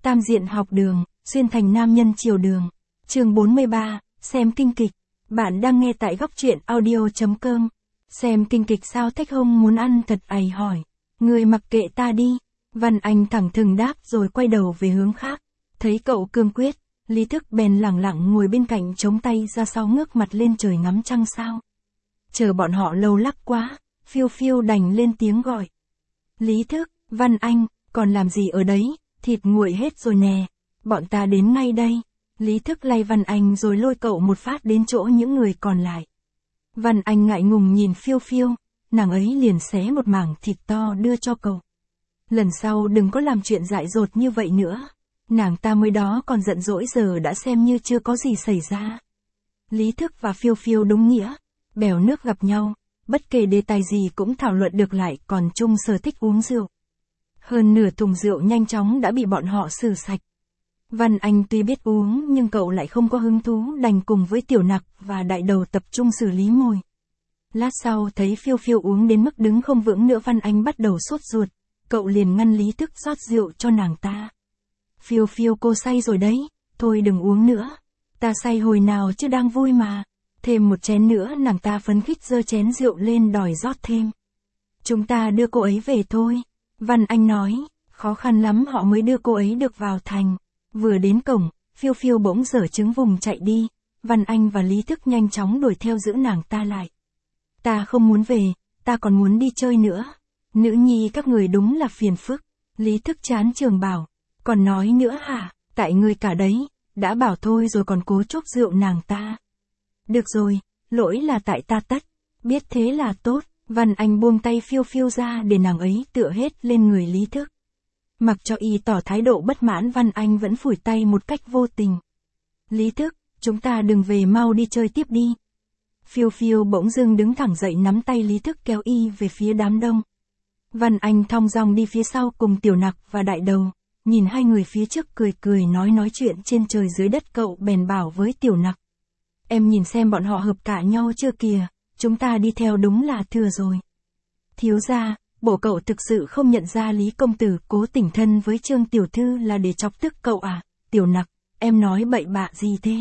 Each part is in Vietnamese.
Tam diện học đường, xuyên thành nam nhân chiều đường. Chương 43, xem kinh kịch. Bạn đang nghe tại góc truyện audio.com. Xem kinh kịch sao Thách Hông muốn ăn thật ày hỏi. Người mặc kệ ta đi. Văn Anh thẳng thừng đáp rồi quay đầu về hướng khác. Thấy cậu cương quyết, Lý Thức bèn lẳng lặng ngồi bên cạnh chống tay ra sau ngước mặt lên trời ngắm trăng sao. Chờ bọn họ lâu lắc quá, Phiêu Phiêu đành lên tiếng gọi. Lý Thức, Văn Anh, còn làm gì ở đấy, thịt nguội hết rồi nè, bọn ta đến ngay đây. Lý Thức lay Văn Anh rồi lôi cậu một phát đến chỗ những người còn lại. Văn Anh ngại ngùng nhìn Phiêu Phiêu, nàng ấy liền xé một mảng thịt to đưa cho cậu. Lần sau đừng có làm chuyện dại dột như vậy nữa. Nàng ta mới đó còn giận dỗi giờ đã xem như chưa có gì xảy ra. Lý Thức và Phiêu Phiêu đúng nghĩa, bèo nước gặp nhau, bất kể đề tài gì cũng thảo luận được lại còn chung sở thích uống rượu. Hơn nửa thùng rượu nhanh chóng đã bị bọn họ xử sạch. Văn Anh tuy biết uống nhưng cậu lại không có hứng thú đành cùng với Tiểu Nặc và Đại Đầu tập trung xử lý mồi. Lát sau thấy Phiêu Phiêu uống đến mức đứng không vững nữa Văn Anh bắt đầu sốt ruột, cậu liền ngăn Lý Thức rót rượu cho nàng ta. Phiêu Phiêu cô say rồi đấy, thôi đừng uống nữa. Ta say hồi nào chứ đang vui mà. Thêm một chén nữa nàng ta phấn khích giơ chén rượu lên đòi rót thêm. Chúng ta đưa cô ấy về thôi. Văn Anh nói, khó khăn lắm họ mới đưa cô ấy được vào thành. Vừa đến cổng, Phiêu Phiêu bỗng dở trứng vùng chạy đi. Văn Anh và Lý Thức nhanh chóng đuổi theo giữ nàng ta lại. Ta không muốn về, ta còn muốn đi chơi nữa. Nữ nhi các người đúng là phiền phức. Lý Thức chán trường bảo. Còn nói nữa hả, tại ngươi cả đấy, đã bảo thôi rồi còn cố chốc rượu nàng ta. Được rồi, lỗi là tại ta tất, biết thế là tốt. Văn Anh buông tay Phiêu Phiêu ra để nàng ấy tựa hết lên người Lý Thức. Mặc cho y tỏ thái độ bất mãn Văn Anh vẫn phủi tay một cách vô tình. Lý Thức, chúng ta đừng về mau đi chơi tiếp đi. Phiêu Phiêu bỗng dưng đứng thẳng dậy nắm tay Lý Thức kéo y về phía đám đông. Văn Anh thong dong đi phía sau cùng Tiểu Nặc và Đại Đầu. Nhìn hai người phía trước cười cười nói chuyện trên trời dưới đất cậu bèn bảo với Tiểu Nặc. Em nhìn xem bọn họ hợp cả nhau chưa kìa, chúng ta đi theo đúng là thừa rồi. Thiếu gia, bộ cậu thực sự không nhận ra Lý công tử cố tình thân với Trương tiểu thư là để chọc tức cậu à? Tiểu Nặc, em nói bậy bạ gì thế?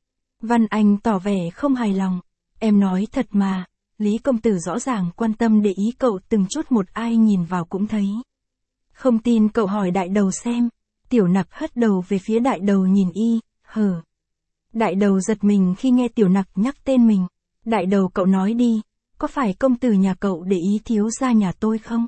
Văn Anh tỏ vẻ không hài lòng. Em nói thật mà, Lý công tử rõ ràng quan tâm để ý cậu từng chút một ai nhìn vào cũng thấy. Không tin cậu hỏi Đại Đầu xem. Tiểu Nặc hất đầu về phía Đại Đầu nhìn y, hờ. Đại Đầu giật mình khi nghe Tiểu Nặc nhắc tên mình. Đại Đầu cậu nói đi, có phải công tử nhà cậu để ý thiếu gia nhà tôi không?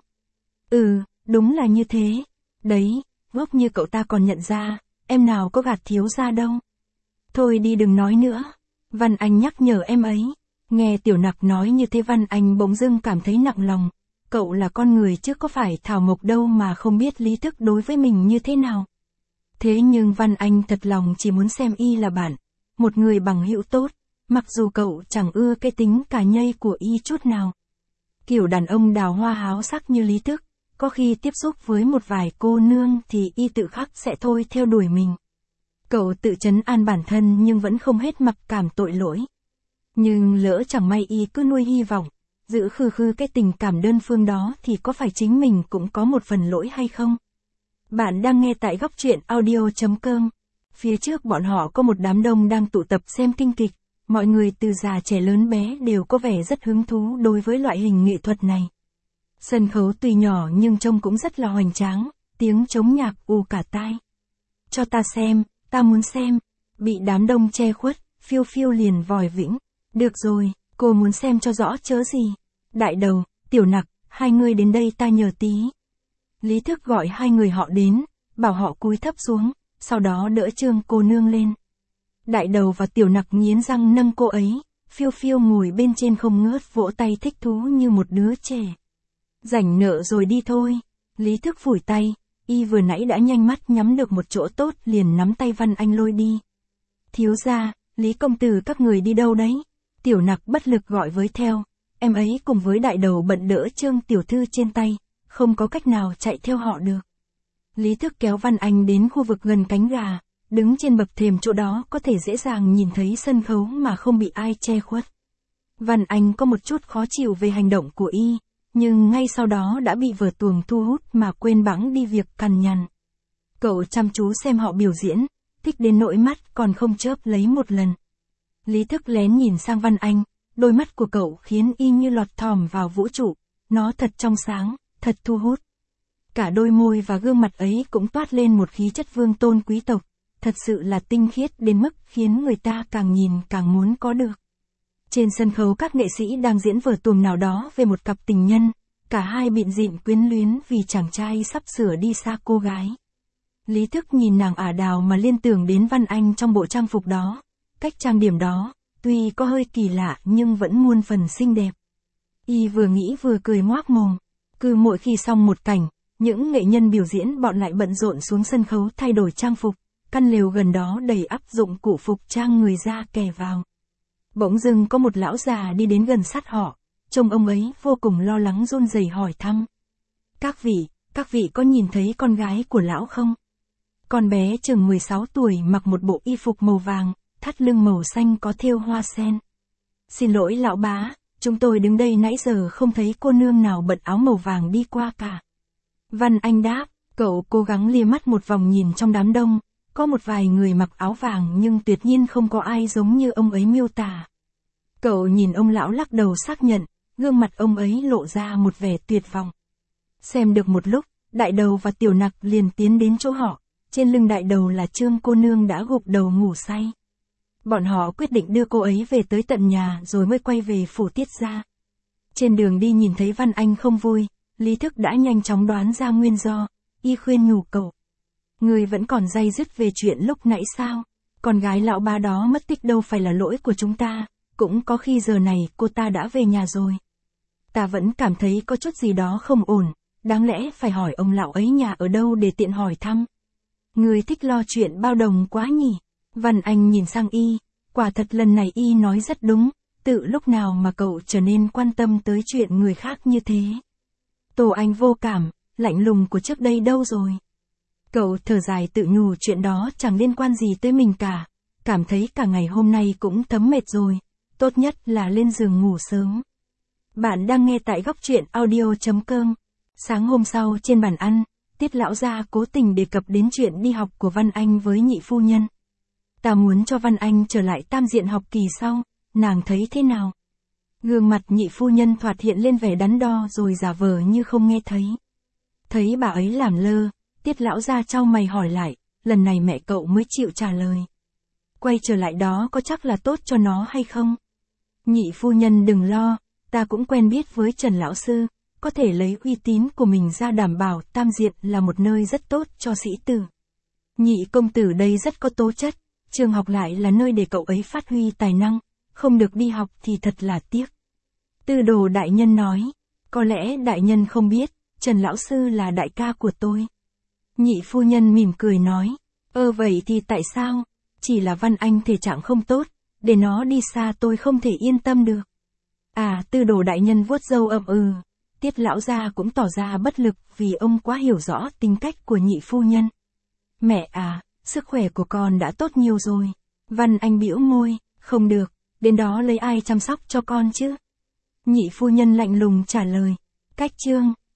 Ừ, đúng là như thế. Đấy, ngốc như cậu ta còn nhận ra, em nào có gạt thiếu gia đâu. Thôi đi đừng nói nữa. Văn Anh nhắc nhở em ấy. Nghe Tiểu Nặc nói như thế Văn Anh bỗng dưng cảm thấy nặng lòng. Cậu là con người chứ có phải thảo mộc đâu mà không biết Lý Thức đối với mình như thế nào. Thế nhưng Văn Anh thật lòng chỉ muốn xem y là bạn, một người bằng hữu tốt, mặc dù cậu chẳng ưa cái tính cà nhây của y chút nào. Kiểu đàn ông đào hoa háo sắc như Lý Thức, có khi tiếp xúc với một vài cô nương thì y tự khắc sẽ thôi theo đuổi mình. Cậu tự trấn an bản thân nhưng vẫn không hết mặc cảm tội lỗi. Nhưng lỡ chẳng may y cứ nuôi hy vọng, giữ khư khư cái tình cảm đơn phương đó thì có phải chính mình cũng có một phần lỗi hay không? Bạn đang nghe tại góc truyện audio.com. Phía trước bọn họ có một đám đông đang tụ tập xem kinh kịch. Mọi người từ già trẻ lớn bé đều có vẻ rất hứng thú đối với loại hình nghệ thuật này. Sân khấu tuy nhỏ nhưng trông cũng rất là hoành tráng, tiếng trống nhạc ù cả tai. Cho ta xem, ta muốn xem. Bị đám đông che khuất, Phiêu Phiêu liền vòi vĩnh. Được rồi, cô muốn xem cho rõ chớ gì. Đại Đầu, Tiểu Nặc, hai người đến đây ta nhờ tí. Lý Thức gọi hai người họ đến, bảo họ cúi thấp xuống, sau đó đỡ Trương cô nương lên. Đại Đầu và Tiểu Nặc nghiến răng nâng cô ấy, Phiêu Phiêu ngồi bên trên không ngớt vỗ tay thích thú như một đứa trẻ. Rảnh nợ rồi đi thôi. Lý Thức phủi tay, y vừa nãy đã nhanh mắt nhắm được một chỗ tốt liền nắm tay Văn Anh lôi đi. Thiếu gia, Lý công tử các người đi đâu đấy? Tiểu Nặc bất lực gọi với theo, em ấy cùng với Đại Đầu bận đỡ Trương tiểu thư trên tay, không có cách nào chạy theo họ được. Lý Thức kéo Văn Anh đến khu vực gần cánh gà, đứng trên bậc thềm chỗ đó có thể dễ dàng nhìn thấy sân khấu mà không bị ai che khuất. Văn Anh có một chút khó chịu về hành động của y, nhưng ngay sau đó đã bị vở tuồng thu hút mà quên bẵng đi việc cằn nhằn. Cậu chăm chú xem họ biểu diễn, thích đến nỗi mắt còn không chớp lấy một lần. Lý Thức lén nhìn sang Văn Anh, đôi mắt của cậu khiến y như lọt thỏm vào vũ trụ, nó thật trong sáng, thật thu hút. Cả đôi môi và gương mặt ấy cũng toát lên một khí chất vương tôn quý tộc, thật sự là tinh khiết đến mức khiến người ta càng nhìn càng muốn có được. Trên sân khấu các nghệ sĩ đang diễn vở tuồng nào đó về một cặp tình nhân, cả hai bịn dịn quyến luyến vì chàng trai sắp sửa đi xa cô gái. Lý Thức nhìn nàng ả đào mà liên tưởng đến Văn Anh trong bộ trang phục đó, cách trang điểm đó, tuy có hơi kỳ lạ nhưng vẫn muôn phần xinh đẹp. Y vừa nghĩ vừa cười ngoác mồm, cứ mỗi khi xong một cảnh, những nghệ nhân biểu diễn bọn lại bận rộn xuống sân khấu thay đổi trang phục, căn lều gần đó đầy ắp dụng cụ phục trang người ra kẻ vào. Bỗng dưng có một lão già đi đến gần sát họ, trông ông ấy vô cùng lo lắng run rẩy hỏi thăm. Các vị có nhìn thấy con gái của lão không? Con bé chừng 16 tuổi mặc một bộ y phục màu vàng, thắt lưng màu xanh có thêu hoa sen. Xin lỗi lão bá, chúng tôi đứng đây nãy giờ không thấy cô nương nào bận áo màu vàng đi qua cả. Văn Anh đáp, cậu cố gắng lia mắt một vòng nhìn trong đám đông, có một vài người mặc áo vàng nhưng tuyệt nhiên không có ai giống như ông ấy miêu tả. Cậu nhìn ông lão lắc đầu xác nhận, gương mặt ông ấy lộ ra một vẻ tuyệt vọng. Xem được một lúc, đại đầu và tiểu nặc liền tiến đến chỗ họ, trên lưng đại đầu là Trương cô nương đã gục đầu ngủ say. Bọn họ quyết định đưa cô ấy về tới tận nhà rồi mới quay về phủ Tiết gia. Trên đường đi nhìn thấy Văn Anh không vui, Lý Thức đã nhanh chóng đoán ra nguyên do, y khuyên nhủ cậu. Người vẫn còn day dứt về chuyện lúc nãy sao, con gái lão ba đó mất tích đâu phải là lỗi của chúng ta, cũng có khi giờ này cô ta đã về nhà rồi. Ta vẫn cảm thấy có chút gì đó không ổn, đáng lẽ phải hỏi ông lão ấy nhà ở đâu để tiện hỏi thăm. Người thích lo chuyện bao đồng quá nhỉ. Văn Anh nhìn sang y, quả thật lần này y nói rất đúng, tự lúc nào mà cậu trở nên quan tâm tới chuyện người khác như thế. Tô Anh vô cảm, lạnh lùng của trước đây đâu rồi. Cậu thở dài tự nhủ chuyện đó chẳng liên quan gì tới mình cả, cảm thấy cả ngày hôm nay cũng thấm mệt rồi, tốt nhất là lên giường ngủ sớm. Bạn đang nghe tại góc truyện audio.com. Sáng hôm sau trên bàn ăn, Tiết lão gia cố tình đề cập đến chuyện đi học của Văn Anh với nhị phu nhân. Ta muốn cho Văn Anh trở lại tam diện học kỳ sau, nàng thấy thế nào? Gương mặt nhị phu nhân thoạt hiện lên vẻ đắn đo rồi giả vờ như không nghe thấy. Thấy bà ấy làm lơ, Tiết lão gia chau mày hỏi lại, lần này mẹ cậu mới chịu trả lời. Quay trở lại đó có chắc là tốt cho nó hay không? Nhị phu nhân đừng lo, ta cũng quen biết với Trần lão sư, có thể lấy uy tín của mình ra đảm bảo tam diện là một nơi rất tốt cho sĩ tử. Nhị công tử đây rất có tố chất, trường học lại là nơi để cậu ấy phát huy tài năng, không được đi học thì thật là tiếc. Tư đồ đại nhân nói, có lẽ đại nhân không biết, Trần lão sư là đại ca của tôi. Nhị phu nhân mỉm cười nói, vậy thì tại sao? Chỉ là Văn Anh thể trạng không tốt, để nó đi xa tôi không thể yên tâm được. Tư đồ đại nhân vuốt râu Tiết lão gia cũng tỏ ra bất lực vì ông quá hiểu rõ tính cách của nhị phu nhân. Mẹ sức khỏe của con đã tốt nhiều rồi. Văn Anh bĩu môi, không được, đến đó lấy ai chăm sóc cho con chứ? Nhị phu nhân lạnh lùng trả lời, cách Trương.